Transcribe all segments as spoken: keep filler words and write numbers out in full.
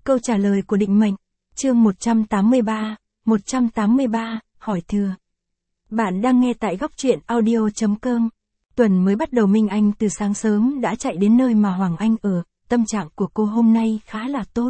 Câu trả lời của định mệnh. Chương một trăm tám mươi ba, một trăm tám mươi ba, hỏi thừa. Bạn đang nghe tại góc truyện audio chấm com. Tuần mới bắt đầu Minh Anh từ sáng sớm đã chạy đến nơi mà Hoàng Anh ở, tâm trạng của cô hôm nay khá là tốt.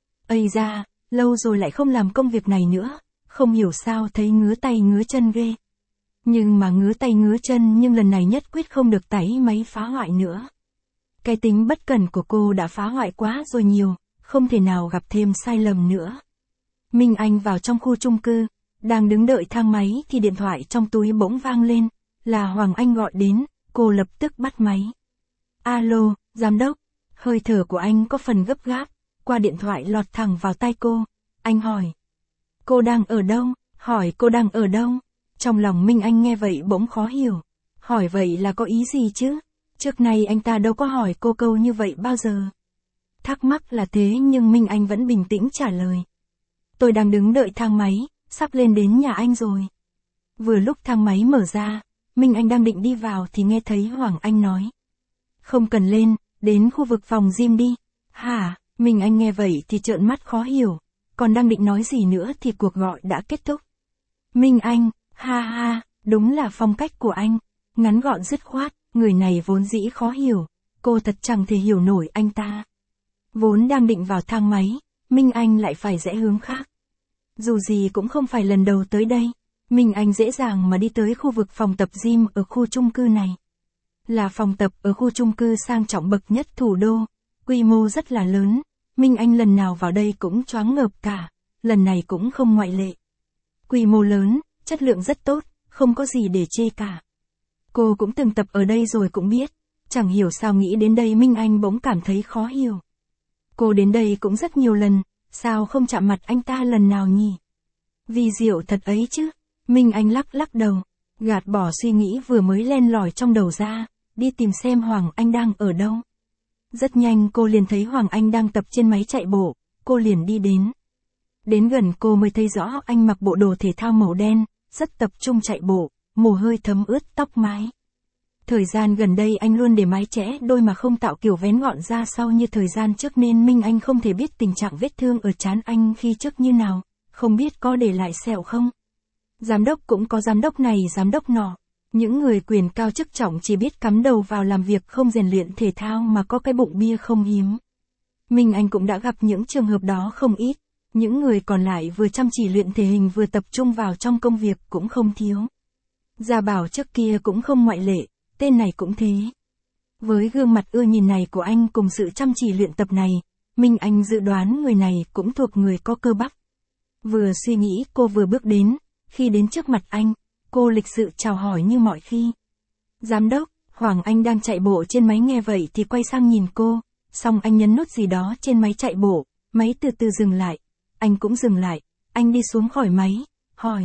Ây da, lâu rồi lại không làm công việc này nữa, không hiểu sao thấy ngứa tay ngứa chân ghê. Nhưng mà ngứa tay ngứa chân nhưng lần này nhất quyết không được tái máy phá hoại nữa. Cái tính bất cẩn của cô đã phá hoại quá rồi nhiều, không thể nào gặp thêm sai lầm nữa. Minh Anh vào trong khu chung cư, đang đứng đợi thang máy thì điện thoại trong túi bỗng vang lên, là Hoàng Anh gọi đến, cô lập tức bắt máy. Alo, giám đốc, hơi thở của anh có phần gấp gáp, qua điện thoại lọt thẳng vào tai cô, anh hỏi. Cô đang ở đâu, hỏi cô đang ở đâu, trong lòng Minh Anh nghe vậy bỗng khó hiểu, hỏi vậy là có ý gì chứ, trước nay anh ta đâu có hỏi cô câu như vậy bao giờ. Thắc mắc là thế nhưng Minh Anh vẫn bình tĩnh trả lời. Tôi đang đứng đợi thang máy, sắp lên đến nhà anh rồi. Vừa lúc thang máy mở ra, Minh Anh đang định đi vào thì nghe thấy Hoàng Anh nói. Không cần lên, đến khu vực phòng gym đi. Hả, Minh Anh nghe vậy thì trợn mắt khó hiểu, còn đang định nói gì nữa thì cuộc gọi đã kết thúc. Minh Anh, ha ha, đúng là phong cách của anh, ngắn gọn dứt khoát, người này vốn dĩ khó hiểu, cô thật chẳng thể hiểu nổi anh ta. Vốn đang định vào thang máy, Minh Anh lại phải rẽ hướng khác. Dù gì cũng không phải lần đầu tới đây, Minh Anh dễ dàng mà đi tới khu vực phòng tập gym ở khu chung cư này. Là phòng tập ở khu chung cư sang trọng bậc nhất thủ đô, quy mô rất là lớn, Minh Anh lần nào vào đây cũng choáng ngợp cả, lần này cũng không ngoại lệ. Quy mô lớn, chất lượng rất tốt, không có gì để chê cả. Cô cũng từng tập ở đây rồi cũng biết, chẳng hiểu sao nghĩ đến đây Minh Anh bỗng cảm thấy khó hiểu. Cô đến đây cũng rất nhiều lần, sao không chạm mặt anh ta lần nào nhỉ? Vì diệu thật ấy chứ, Minh Anh lắc lắc đầu, gạt bỏ suy nghĩ vừa mới len lỏi trong đầu ra, đi tìm xem Hoàng Anh đang ở đâu. Rất nhanh cô liền thấy Hoàng Anh đang tập trên máy chạy bộ, cô liền đi đến. Đến gần cô mới thấy rõ anh mặc bộ đồ thể thao màu đen, rất tập trung chạy bộ, mồ hôi thấm ướt tóc mái. Thời gian gần đây anh luôn để mái chẽ đôi mà không tạo kiểu vén gọn ra sau như thời gian trước nên Minh Anh không thể biết tình trạng vết thương ở trán anh khi trước như nào, không biết có để lại sẹo không. Giám đốc cũng có giám đốc này giám đốc nọ, những người quyền cao chức trọng chỉ biết cắm đầu vào làm việc không rèn luyện thể thao mà có cái bụng bia không hiếm. Minh Anh cũng đã gặp những trường hợp đó không ít, những người còn lại vừa chăm chỉ luyện thể hình vừa tập trung vào trong công việc cũng không thiếu. Gia Bảo trước kia cũng không ngoại lệ. Tên này cũng thế. Với gương mặt ưa nhìn này của anh cùng sự chăm chỉ luyện tập này, Minh Anh dự đoán người này cũng thuộc người có cơ bắp. Vừa suy nghĩ cô vừa bước đến, khi đến trước mặt anh, cô lịch sự chào hỏi như mọi khi. Giám đốc, Hoàng Anh đang chạy bộ trên máy nghe vậy thì quay sang nhìn cô, xong anh nhấn nút gì đó trên máy chạy bộ, máy từ từ dừng lại, anh cũng dừng lại, anh đi xuống khỏi máy, hỏi.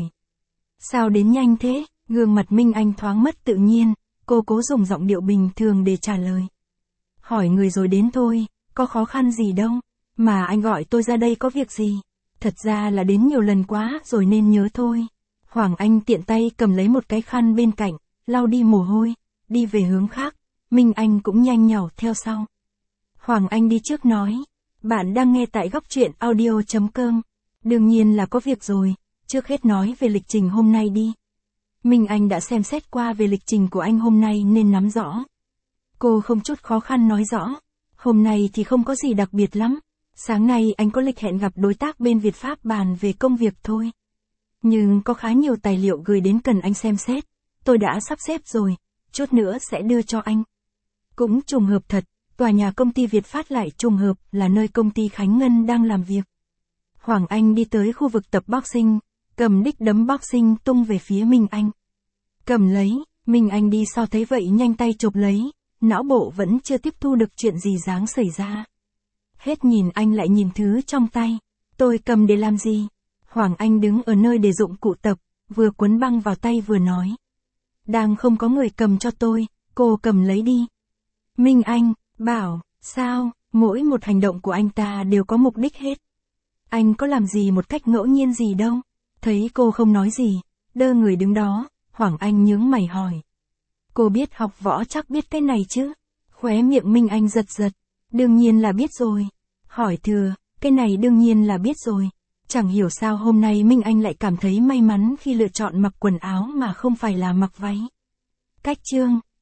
Sao đến nhanh thế? Gương mặt Minh Anh thoáng mất tự nhiên. Cô cố dùng giọng điệu bình thường để trả lời. Hỏi người rồi đến thôi, có khó khăn gì đâu, mà anh gọi tôi ra đây có việc gì? Thật ra là đến nhiều lần quá rồi nên nhớ thôi. Hoàng Anh tiện tay cầm lấy một cái khăn bên cạnh, lau đi mồ hôi, đi về hướng khác, Minh Anh cũng nhanh nhảu theo sau. Hoàng Anh đi trước nói, bạn đang nghe tại góc truyện audio chấm com. Đương nhiên là có việc rồi, trước hết nói về lịch trình hôm nay đi. Minh Anh đã xem xét qua về lịch trình của anh hôm nay nên nắm rõ. Cô không chút khó khăn nói rõ. Hôm nay thì không có gì đặc biệt lắm. Sáng nay anh có lịch hẹn gặp đối tác bên Việt Pháp bàn về công việc thôi. Nhưng có khá nhiều tài liệu gửi đến cần anh xem xét. Tôi đã sắp xếp rồi, chút nữa sẽ đưa cho anh. Cũng trùng hợp thật, tòa nhà công ty Việt Phát lại trùng hợp là nơi công ty Khánh Ngân đang làm việc. Hoàng Anh đi tới khu vực tập boxing. Cầm đích đấm boxing tung về phía Minh Anh. Cầm lấy, Minh Anh đi sau thấy vậy nhanh tay chụp lấy, não bộ vẫn chưa tiếp thu được chuyện gì dáng xảy ra. Hết nhìn anh lại nhìn thứ trong tay, tôi cầm để làm gì? Hoàng Anh đứng ở nơi để dụng cụ tập, vừa quấn băng vào tay vừa nói. Đang không có người cầm cho tôi, cô cầm lấy đi. Minh Anh, bảo, sao, mỗi một hành động của anh ta đều có mục đích hết. Anh có làm gì một cách ngẫu nhiên gì đâu. Thấy cô không nói gì, đơ người đứng đó, Hoàng Anh nhướng mày hỏi. Cô biết học võ chắc biết cái này chứ? Khóe miệng Minh Anh giật giật, đương nhiên là biết rồi. Hỏi thừa, Cái này đương nhiên là biết rồi. Chẳng hiểu sao hôm nay Minh Anh lại cảm thấy may mắn khi lựa chọn mặc quần áo mà không phải là mặc váy. Cách chương